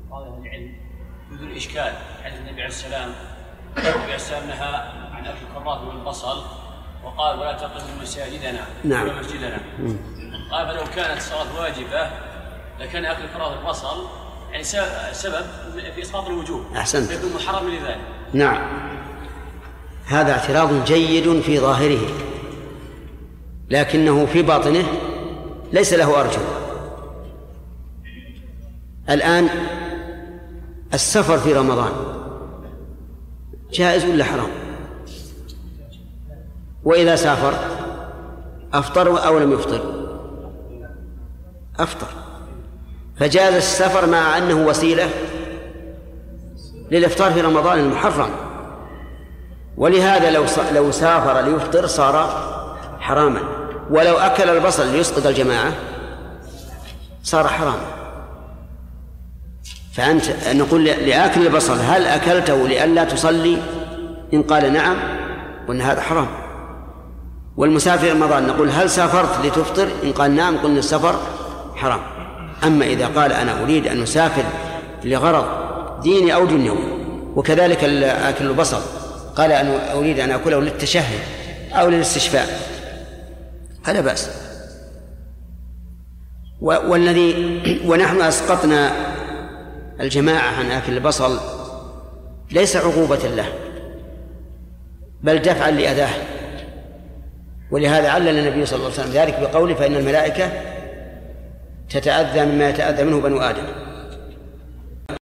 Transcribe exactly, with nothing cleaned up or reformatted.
بعض أهل العلم يذكر إشكال حديث النبي عليه السلام النبي عليه السلام نهى عن أكل الكراث والبصل وقال ولا تقربوا مساجدنا نعم. ولا مسجدنا. قال فلو كانت الصلاة واجبة لكان أكل الكراث والبصل يعني سبب في إسقاط الوجوب. أحسنت. فيكون محرم لذلك. نعم، هذا اعتراض جيد في ظاهره لكنه في باطنه ليس له أرجو. الآن السفر في رمضان جائز ولا حرام؟ وإذا سافر أفطر أو لم يفطر؟ أفطر. فجاز السفر مع أنه وسيلة للإفطار في رمضان المحرم، ولهذا لو لو سافر ليفطر صار حراما، ولو أكل البصل ليسقط الجماعة صار حراما. فأنت نقول لآكل البصل هل أكلته لئلا تصلي؟ إن قال نعم قلنا هذا حرام. والمسافر رمضان نقول هل سافرت لتفطر؟ إن قال نعم قلنا السفر حرام. أما إذا قال أنا أريد أن أسافر لغرض ديني أو دنيوي، وكذلك أكل البصل قال أنا أريد أن أكله للتشهي أو للاستشفاء فلا بأس. والذي ونحن أسقطنا الجماعة عن أكل البصل ليس عقوبة له بل دفعا لأذاه، ولهذا علل النبي صلى الله عليه وسلم ذلك بقوله فإن الملائكة تتأذى مما يتأذى منه بنو آدم.